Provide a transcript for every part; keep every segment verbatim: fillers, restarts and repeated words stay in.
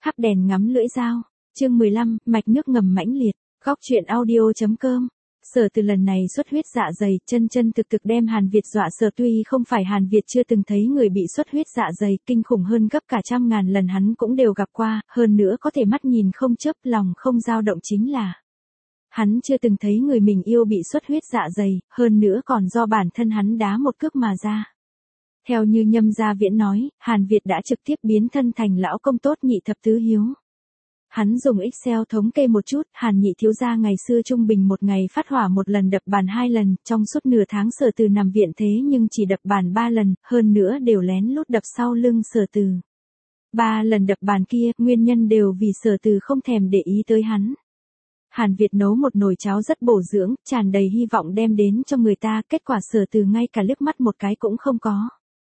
Hắc đèn ngắm lưỡi dao. Chương mười lăm, mạch nước ngầm mãnh liệt. Góc truyện audio.com. Sở Từ lần này xuất huyết dạ dày, chân chân thực thực đem Hàn Việt dọa sợ, tuy không phải Hàn Việt chưa từng thấy người bị xuất huyết dạ dày, kinh khủng hơn gấp cả trăm ngàn lần hắn cũng đều gặp qua, hơn nữa có thể mắt nhìn không chớp, lòng không dao động chính là hắn chưa từng thấy người mình yêu bị xuất huyết dạ dày, hơn nữa còn do bản thân hắn đá một cước mà ra. Theo như Nhâm Gia Viễn nói, Hàn Việt đã trực tiếp biến thân thành lão công tốt nhị thập tứ hiếu. Hắn dùng Excel thống kê một chút, Hàn nhị thiếu gia ngày xưa trung bình một ngày phát hỏa một lần, đập bàn hai lần, trong suốt nửa tháng Sở Từ nằm viện thế nhưng chỉ đập bàn ba lần, hơn nữa đều lén lút đập sau lưng Sở Từ. Ba lần đập bàn kia, nguyên nhân đều vì Sở Từ không thèm để ý tới hắn. Hàn Việt nấu một nồi cháo rất bổ dưỡng, tràn đầy hy vọng đem đến cho người ta, kết quả Sở Từ ngay cả liếc mắt một cái cũng không có.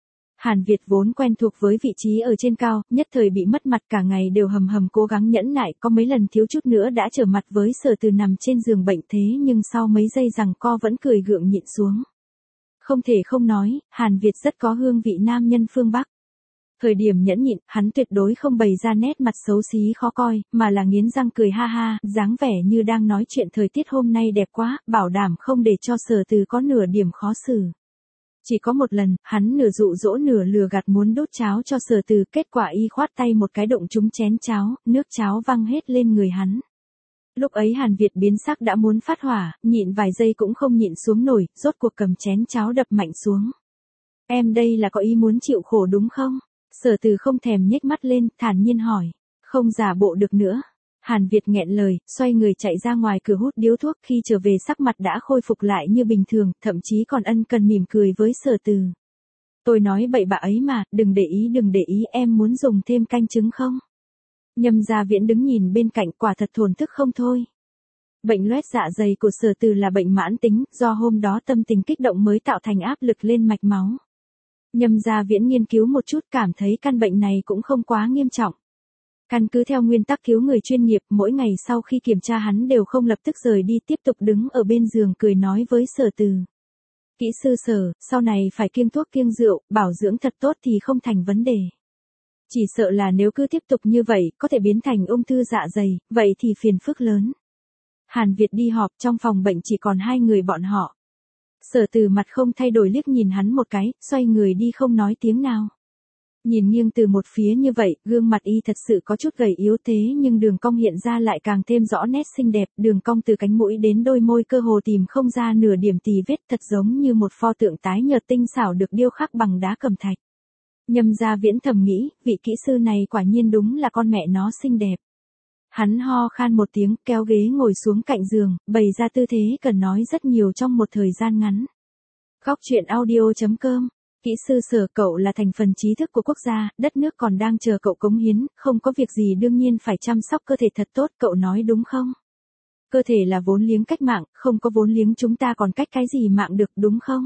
Hàn Việt vốn quen thuộc với vị trí ở trên cao, nhất thời bị mất mặt, cả ngày đều hầm hầm cố gắng nhẫn nại, có mấy lần thiếu chút nữa đã trở mặt với Sở Từ nằm trên giường bệnh, thế nhưng sau mấy giây giằng co vẫn cười gượng nhịn xuống. Không thể không nói, Hàn Việt rất có hương vị nam nhân phương Bắc. Thời điểm nhẫn nhịn, hắn tuyệt đối không bày ra nét mặt xấu xí khó coi, mà là nghiến răng cười ha ha, dáng vẻ như đang nói chuyện thời tiết hôm nay đẹp quá, bảo đảm không để cho Sở Từ có nửa điểm khó xử. Chỉ có một lần, hắn nửa dụ dỗ nửa lừa gạt muốn đốt cháo cho Sở Từ, kết quả y khoát tay một cái đụng trúng chén cháo, nước cháo văng hết lên người hắn. Lúc ấy Hàn Việt biến sắc đã muốn phát hỏa, nhịn vài giây cũng không nhịn xuống nổi, rốt cuộc cầm chén cháo đập mạnh xuống. Em đây là có ý muốn chịu khổ đúng không? Sở Từ không thèm nhếch mắt lên, thản nhiên hỏi. Không giả bộ được nữa. Hàn Việt nghẹn lời, xoay người chạy ra ngoài cửa hút điếu thuốc, khi trở về sắc mặt đã khôi phục lại như bình thường, thậm chí còn ân cần mỉm cười với Sở Từ. Tôi nói bậy bạ ấy mà, đừng để ý đừng để ý, em muốn dùng thêm canh trứng không? Nhâm Gia Viễn đứng nhìn bên cạnh, quả thật thổn thức không thôi. Bệnh loét dạ dày của Sở Từ là bệnh mãn tính, do hôm đó tâm tình kích động mới tạo thành áp lực lên mạch máu. Nhâm Gia Viễn nghiên cứu một chút, cảm thấy căn bệnh này cũng không quá nghiêm trọng. Căn cứ theo nguyên tắc cứu người chuyên nghiệp, mỗi ngày sau khi kiểm tra hắn đều không lập tức rời đi, tiếp tục đứng ở bên giường cười nói với Sở Từ. Kỹ sư Sở, sau này phải kiêng thuốc kiêng rượu, bảo dưỡng thật tốt thì không thành vấn đề. Chỉ sợ là nếu cứ tiếp tục như vậy, có thể biến thành ung thư dạ dày, vậy thì phiền phức lớn. Hàn Việt đi họp, trong phòng bệnh chỉ còn hai người bọn họ. Sở Từ mặt không thay đổi liếc nhìn hắn một cái, xoay người đi không nói tiếng nào. Nhìn nghiêng từ một phía như vậy, gương mặt y thật sự có chút gầy yếu, thế nhưng đường cong hiện ra lại càng thêm rõ nét xinh đẹp, đường cong từ cánh mũi đến đôi môi cơ hồ tìm không ra nửa điểm tì vết, thật giống như một pho tượng tái nhợt tinh xảo được điêu khắc bằng đá cẩm thạch. Nhâm Gia Viễn thầm nghĩ, vị kỹ sư này quả nhiên đúng là con mẹ nó xinh đẹp. Hắn ho khan một tiếng, kéo ghế ngồi xuống cạnh giường, bày ra tư thế cần nói rất nhiều trong một thời gian ngắn. Góc truyện audio.com. Kỹ sư Sở, cậu là thành phần trí thức của quốc gia, đất nước còn đang chờ cậu cống hiến, không có việc gì đương nhiên phải chăm sóc cơ thể thật tốt, cậu nói đúng không? Cơ thể là vốn liếng cách mạng, không có vốn liếng chúng ta còn cách cái gì mạng được đúng không?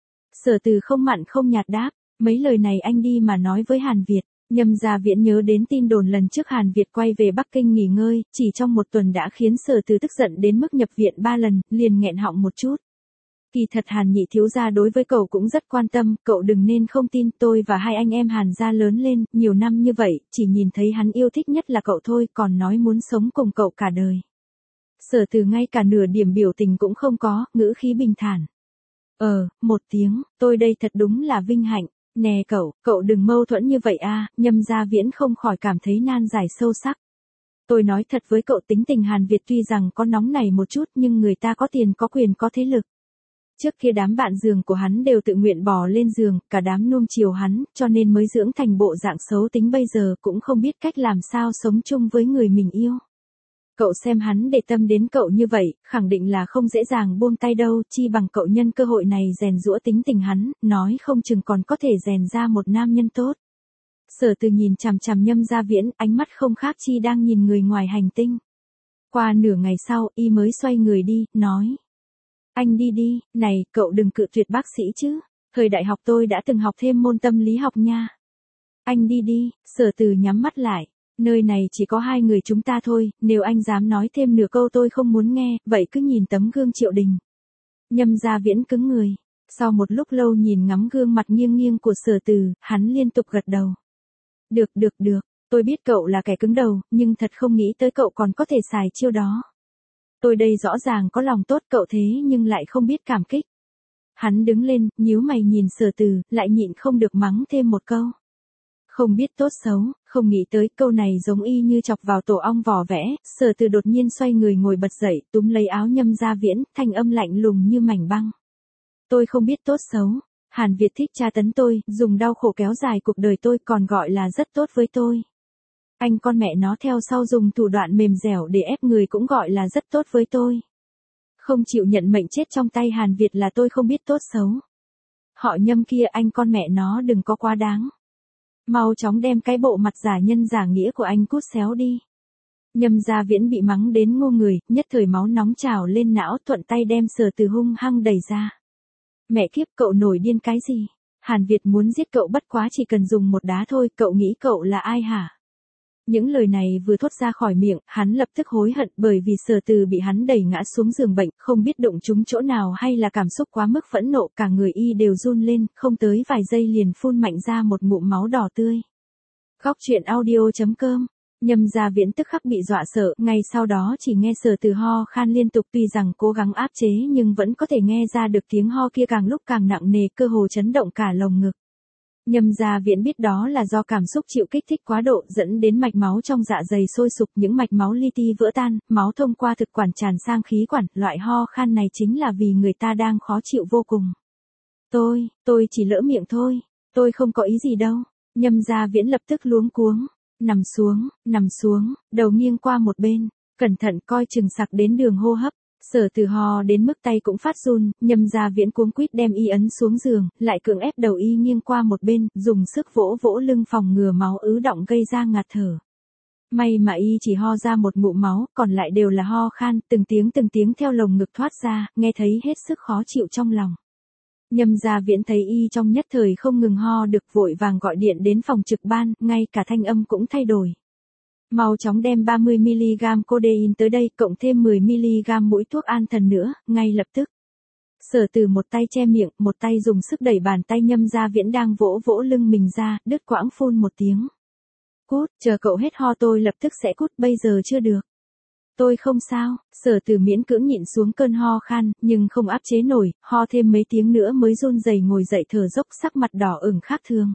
Sở Từ không mặn không nhạt đáp, mấy lời này anh đi mà nói với Hàn Việt. Nhâm Gia Viễn nhớ đến tin đồn lần trước Hàn Việt quay về Bắc Kinh nghỉ ngơi, chỉ trong một tuần đã khiến Sở Từ tức giận đến mức nhập viện ba lần, liền nghẹn họng một chút. Kỳ thật Hàn nhị thiếu gia đối với cậu cũng rất quan tâm, cậu đừng nên không tin, tôi và hai anh em Hàn gia lớn lên, nhiều năm như vậy, chỉ nhìn thấy hắn yêu thích nhất là cậu thôi, còn nói muốn sống cùng cậu cả đời. Sở Từ ngay cả nửa điểm biểu tình cũng không có, ngữ khí bình thản. Ờ, một tiếng, tôi đây thật đúng là vinh hạnh. Nè cậu, cậu đừng mâu thuẫn như vậy a. Nhâm Gia Viễn không khỏi cảm thấy nan giải sâu sắc. Tôi nói thật với cậu, tính tình Hàn Việt tuy rằng có nóng này một chút nhưng người ta có tiền có quyền có thế lực. Trước kia đám bạn giường của hắn đều tự nguyện bò lên giường, cả đám nuông chiều hắn, cho nên mới dưỡng thành bộ dạng xấu tính bây giờ, cũng không biết cách làm sao sống chung với người mình yêu. Cậu xem hắn để tâm đến cậu như vậy, khẳng định là không dễ dàng buông tay đâu, chi bằng cậu nhân cơ hội này rèn giũa tính tình hắn, nói không chừng còn có thể rèn ra một nam nhân tốt. Sở Từ nhìn chằm chằm Nhâm Gia Viễn, ánh mắt không khác chi đang nhìn người ngoài hành tinh. Qua nửa ngày sau, y mới xoay người đi, nói. Anh đi đi, này, cậu đừng cự tuyệt bác sĩ chứ, thời đại học tôi đã từng học thêm môn tâm lý học nha. Anh đi đi, Sở Từ nhắm mắt lại. Nơi này chỉ có hai người chúng ta thôi, nếu anh dám nói thêm nửa câu tôi không muốn nghe, vậy cứ nhìn tấm gương Triệu Đình. Nhâm Gia Viễn cứng người. Sau một lúc lâu nhìn ngắm gương mặt nghiêng nghiêng của Sở Từ, hắn liên tục gật đầu. Được được được, Tôi biết cậu là kẻ cứng đầu, nhưng thật không nghĩ tới cậu còn có thể xài chiêu đó. Tôi đây rõ ràng có lòng tốt cậu thế nhưng lại không biết cảm kích. Hắn đứng lên, nhíu mày nhìn Sở Từ, lại nhịn không được mắng thêm một câu. Không biết tốt xấu, không nghĩ tới câu này giống y như chọc vào tổ ong vỏ vẽ, Sở Từ đột nhiên xoay người ngồi bật dậy, túm lấy áo Nhâm Gia Viễn, thanh âm lạnh lùng như mảnh băng. Tôi không biết tốt xấu, Hàn Việt thích tra tấn tôi, dùng đau khổ kéo dài cuộc đời tôi còn gọi là rất tốt với tôi. Anh con mẹ nó theo sau dùng thủ đoạn mềm dẻo để ép người cũng gọi là rất tốt với tôi. Không chịu nhận mệnh chết trong tay Hàn Việt là tôi không biết tốt xấu. Họ Nhâm kia anh con mẹ nó đừng có quá đáng. Mau chóng đem cái bộ mặt giả nhân giả nghĩa của anh cút xéo đi. Nhâm Gia Viễn bị mắng đến ngô người, nhất thời máu nóng trào lên não, thuận tay đem Sở Từ hung hăng đẩy ra. Mẹ kiếp, cậu nổi điên cái gì? Hàn Việt muốn giết cậu bất quá chỉ cần dùng một đá thôi, cậu nghĩ cậu là ai hả? Những lời này vừa thốt ra khỏi miệng, hắn lập tức hối hận bởi vì Sở Từ bị hắn đẩy ngã xuống giường bệnh, không biết đụng trúng chỗ nào hay là cảm xúc quá mức phẫn nộ, cả người y đều run lên, không tới vài giây liền phun mạnh ra một ngụm máu đỏ tươi. Góc truyện audio chấm com. Nhâm Gia Viễn tức khắc bị dọa sợ, ngay sau đó chỉ nghe Sở Từ ho khan liên tục, tuy rằng cố gắng áp chế nhưng vẫn có thể nghe ra được tiếng ho kia càng lúc càng nặng nề, cơ hồ chấn động cả lồng ngực. Nhâm Gia Viễn biết đó là do cảm xúc chịu kích thích quá độ dẫn đến mạch máu trong dạ dày sôi sục, những mạch máu li ti vỡ tan, máu thông qua thực quản tràn sang khí quản, loại ho khan này chính là vì người ta đang khó chịu vô cùng. Tôi, tôi chỉ lỡ miệng thôi, tôi không có ý gì đâu. Nhâm Gia Viễn lập tức luống cuống, nằm xuống, nằm xuống, đầu nghiêng qua một bên, cẩn thận coi chừng sặc đến đường hô hấp. Sở Từ ho đến mức tay cũng phát run, Nhâm Gia Viễn cuống quýt đem y ấn xuống giường, lại cưỡng ép đầu y nghiêng qua một bên, dùng sức vỗ vỗ lưng phòng ngừa máu ứ đọng gây ra ngạt thở. May mà y chỉ ho ra một ngụm máu, còn lại đều là ho khan, từng tiếng từng tiếng theo lồng ngực thoát ra, nghe thấy hết sức khó chịu trong lòng. Nhâm Gia Viễn thấy y trong nhất thời không ngừng ho được, vội vàng gọi điện đến phòng trực ban, ngay cả thanh âm cũng thay đổi. Mau chóng đem ba mươi mi-li-gam codeine tới đây, cộng thêm mười mi-li-gam mũi thuốc an thần nữa, ngay lập tức. Sở Từ một tay che miệng, một tay dùng sức đẩy bàn tay Nhâm Gia Viễn đang vỗ vỗ lưng mình ra, đứt quãng phun một tiếng. Cút, chờ cậu hết ho tôi lập tức sẽ cút, bây giờ chưa được. Tôi không sao, Sở Từ miễn cưỡng nhịn xuống cơn ho khan, nhưng không áp chế nổi, ho thêm mấy tiếng nữa mới run rẩy ngồi dậy thở dốc, sắc mặt đỏ ửng khác thường.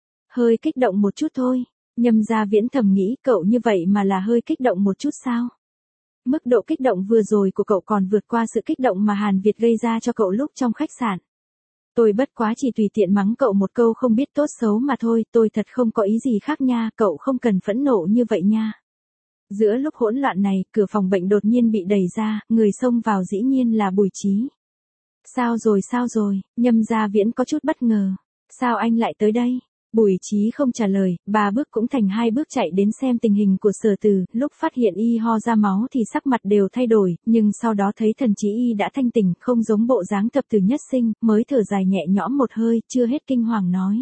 Hơi kích động một chút thôi. Nhâm Gia Viễn thầm nghĩ, cậu như vậy mà là hơi kích động một chút sao? Mức độ kích động vừa rồi của cậu còn vượt qua sự kích động mà Hàn Việt gây ra cho cậu lúc trong khách sạn. Tôi bất quá chỉ tùy tiện mắng cậu một câu không biết tốt xấu mà thôi, tôi thật không có ý gì khác nha, cậu không cần phẫn nộ như vậy nha. Giữa lúc hỗn loạn này, cửa phòng bệnh đột nhiên bị đẩy ra, người xông vào dĩ nhiên là Bùi Chí. Sao rồi sao rồi, Nhâm Gia Viễn có chút bất ngờ. Sao anh lại tới đây? Bùi Chí không trả lời, ba bước cũng thành hai bước chạy đến xem tình hình của Sở Từ, lúc phát hiện y ho ra máu thì sắc mặt đều thay đổi, nhưng sau đó thấy thần trí y đã thanh tỉnh, không giống bộ dáng thập tử nhất sinh, mới thở dài nhẹ nhõm một hơi, chưa hết kinh hoàng nói.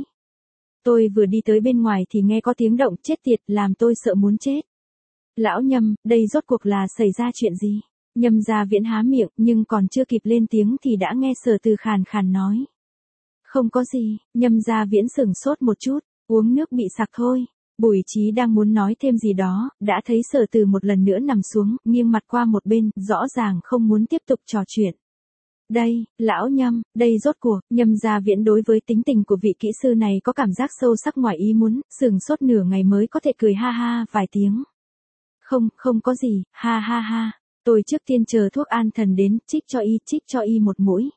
Tôi vừa đi tới bên ngoài thì nghe có tiếng động, chết tiệt, làm tôi sợ muốn chết. Lão Nhâm, đây rốt cuộc là xảy ra chuyện gì? Nhâm Gia Viễn há miệng, nhưng còn chưa kịp lên tiếng thì đã nghe Sở Từ khàn khàn nói. Không có gì, Nhâm Gia Viễn sửng sốt một chút, uống nước bị sặc thôi. Bùi Chí đang muốn nói thêm gì đó, đã thấy Sở Từ một lần nữa nằm xuống, nghiêng mặt qua một bên, rõ ràng không muốn tiếp tục trò chuyện. Đây, lão Nhâm, đây rốt cuộc, Nhâm Gia Viễn đối với tính tình của vị kỹ sư này có cảm giác sâu sắc ngoài ý muốn, sửng sốt nửa ngày mới có thể cười ha ha vài tiếng. Không, không có gì, ha ha ha, tôi trước tiên chờ thuốc an thần đến, trích cho y, trích cho y một mũi.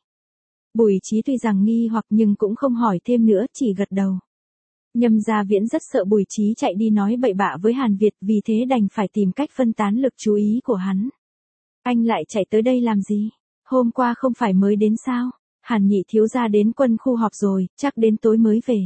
Bùi Chí tuy rằng nghi hoặc nhưng cũng không hỏi thêm nữa, chỉ gật đầu. Nhâm Gia Viễn rất sợ Bùi Chí chạy đi nói bậy bạ với Hàn Việt, vì thế đành phải tìm cách phân tán lực chú ý của hắn. Anh lại chạy tới đây làm gì? Hôm qua không phải mới đến sao? Hàn Nhị thiếu gia đến quân khu họp rồi, chắc đến tối mới về.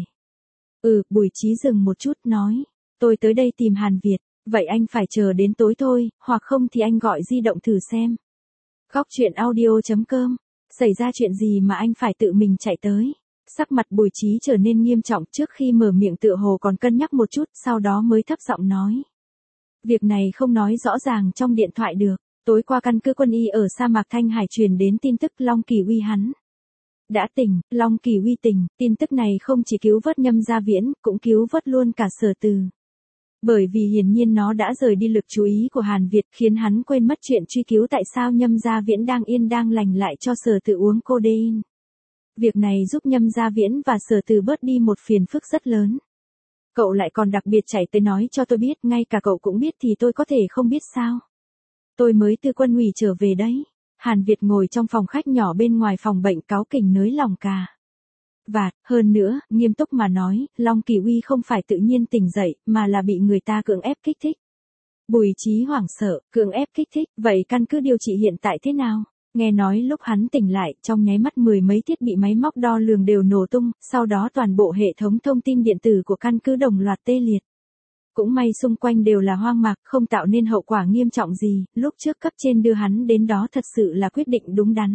Ừ, Bùi Chí dừng một chút, nói. Tôi tới đây tìm Hàn Việt, vậy anh phải chờ đến tối thôi, hoặc không thì anh gọi di động thử xem. Góc truyện audio chấm com. Xảy ra chuyện gì mà anh phải tự mình chạy tới? Sắc mặt Bùi Chí trở nên nghiêm trọng, trước khi mở miệng tựa hồ còn cân nhắc một chút, sau đó mới thấp giọng nói. Việc này không nói rõ ràng trong điện thoại được. Tối qua căn cứ quân y ở sa mạc Thanh Hải truyền đến tin tức Long Kỳ Uy hắn đã tỉnh, Long Kỳ Uy tỉnh, tin tức này không chỉ cứu vớt Nhâm Gia Viễn, cũng cứu vớt luôn cả Sở Từ. Bởi vì hiển nhiên nó đã rời đi lực chú ý của Hàn Việt, khiến hắn quên mất chuyện truy cứu tại sao Nhâm Gia Viễn đang yên đang lành lại cho Sở Từ uống codeine. Việc này giúp Nhâm Gia Viễn và Sở Từ bớt đi một phiền phức rất lớn. Cậu lại còn đặc biệt chạy tới nói cho tôi biết, ngay cả cậu cũng biết thì tôi có thể không biết sao. Tôi mới từ quân ủy trở về đấy. Hàn Việt ngồi trong phòng khách nhỏ bên ngoài phòng bệnh cáu kỉnh nới lòng cà. Và, hơn nữa, nghiêm túc mà nói, Long Kỳ Uy không phải tự nhiên tỉnh dậy, mà là bị người ta cưỡng ép kích thích. Bùi Chí hoảng sợ, cưỡng ép kích thích, vậy căn cứ điều trị hiện tại thế nào? Nghe nói lúc hắn tỉnh lại, trong nháy mắt mười mấy thiết bị máy móc đo lường đều nổ tung, sau đó toàn bộ hệ thống thông tin điện tử của căn cứ đồng loạt tê liệt. Cũng may xung quanh đều là hoang mạc, không tạo nên hậu quả nghiêm trọng gì, lúc trước cấp trên đưa hắn đến đó thật sự là quyết định đúng đắn.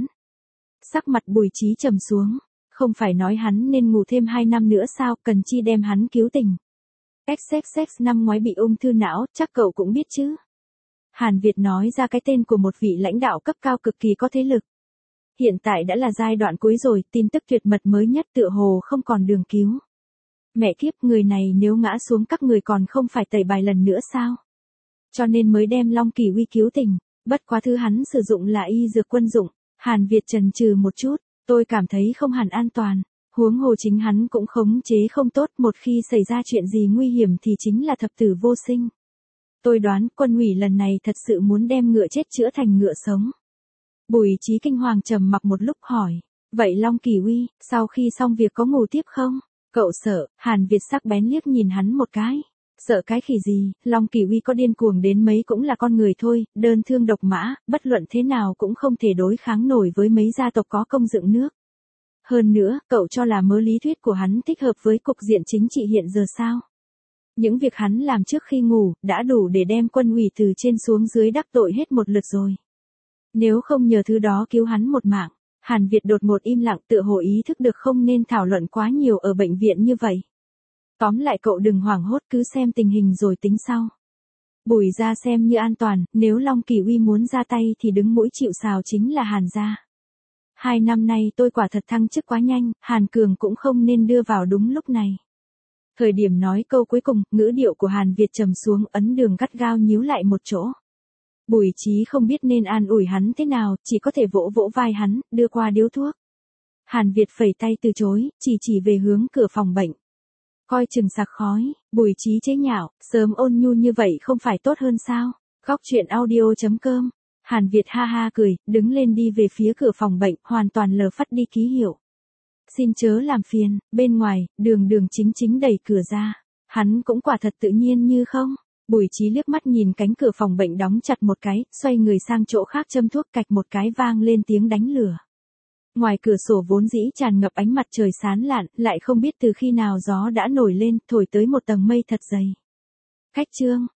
Sắc mặt Bùi Chí trầm xuống, không phải nói hắn nên ngủ thêm hai năm nữa sao, cần chi đem hắn cứu tình. ích ích ích năm ngoái bị ung thư não, chắc cậu cũng biết chứ. Hàn Việt nói ra cái tên của một vị lãnh đạo cấp cao cực kỳ có thế lực. Hiện tại đã là giai đoạn cuối rồi, tin tức tuyệt mật mới nhất tựa hồ không còn đường cứu. Mẹ kiếp, người này nếu ngã xuống các người còn không phải tẩy bài lần nữa sao? Cho nên mới đem Long Kỳ Uy cứu tình, bất quá thứ hắn sử dụng là y dược quân dụng. Hàn Việt chần chừ một chút, tôi cảm thấy không hẳn an toàn, huống hồ chính hắn cũng khống chế không tốt, một khi xảy ra chuyện gì nguy hiểm thì chính là thập tử vô sinh. Tôi đoán quân ủy lần này thật sự muốn đem ngựa chết chữa thành ngựa sống. Bùi Chí kinh hoàng trầm mặc một lúc hỏi, vậy Long Kỳ Uy, sau khi xong việc có ngủ tiếp không? Cậu sợ? Hàn Việt sắc bén liếc nhìn hắn một cái. Sợ cái khỉ gì, Long Kỳ Uy có điên cuồng đến mấy cũng là con người thôi, đơn thương độc mã, bất luận thế nào cũng không thể đối kháng nổi với mấy gia tộc có công dựng nước. Hơn nữa, cậu cho là mớ lý thuyết của hắn thích hợp với cục diện chính trị hiện giờ sao? Những việc hắn làm trước khi ngủ, đã đủ để đem quân ủy từ trên xuống dưới đắc tội hết một lượt rồi. Nếu không nhờ thứ đó cứu hắn một mạng, Hàn Việt đột ngột im lặng, tựa hồ ý thức được không nên thảo luận quá nhiều ở bệnh viện như vậy. Tóm lại cậu đừng hoảng hốt, cứ xem tình hình rồi tính sau. Bùi gia xem như an toàn, nếu Long Kỳ Uy muốn ra tay thì đứng mũi chịu sào chính là Hàn gia. Hai năm nay tôi quả thật thăng chức quá nhanh, Hàn Cường cũng không nên đưa vào đúng lúc này. Thời điểm nói câu cuối cùng, ngữ điệu của Hàn Việt trầm xuống, ấn đường gắt gao nhíu lại một chỗ. Bùi Chí không biết nên an ủi hắn thế nào, chỉ có thể vỗ vỗ vai hắn, đưa qua điếu thuốc. Hàn Việt phẩy tay từ chối, chỉ chỉ về hướng cửa phòng bệnh. Coi chừng sặc khói, Bùi Chí chế nhạo, sớm ôn nhu như vậy không phải tốt hơn sao? Góc truyện audio chấm com. Hàn Việt ha ha cười, đứng lên đi về phía cửa phòng bệnh, hoàn toàn lờ phắt đi ký hiệu. Xin chớ làm phiền, bên ngoài, đường đường chính chính đẩy cửa ra. Hắn cũng quả thật tự nhiên như không. Bùi Chí liếc mắt nhìn cánh cửa phòng bệnh đóng chặt một cái, xoay người sang chỗ khác châm thuốc, cạch một cái vang lên tiếng đánh lửa. Ngoài cửa sổ vốn dĩ tràn ngập ánh mặt trời sáng lạn, lại không biết từ khi nào gió đã nổi lên, thổi tới một tầng mây thật dày. Khách trương,